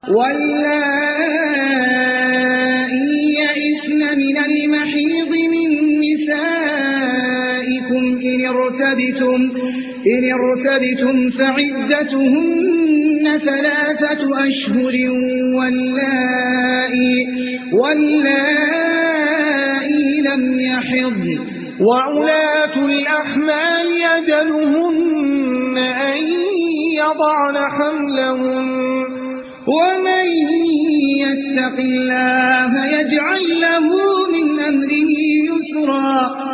واللائي يئسن من المحيض من نسائكم إن ارتبتم فعدتهن 3 أشهر واللائي لم يحضن وعلاة الأحمال أجلهن أن يضعن حملهن ومن يتق الله يجعل له من أمره يسرا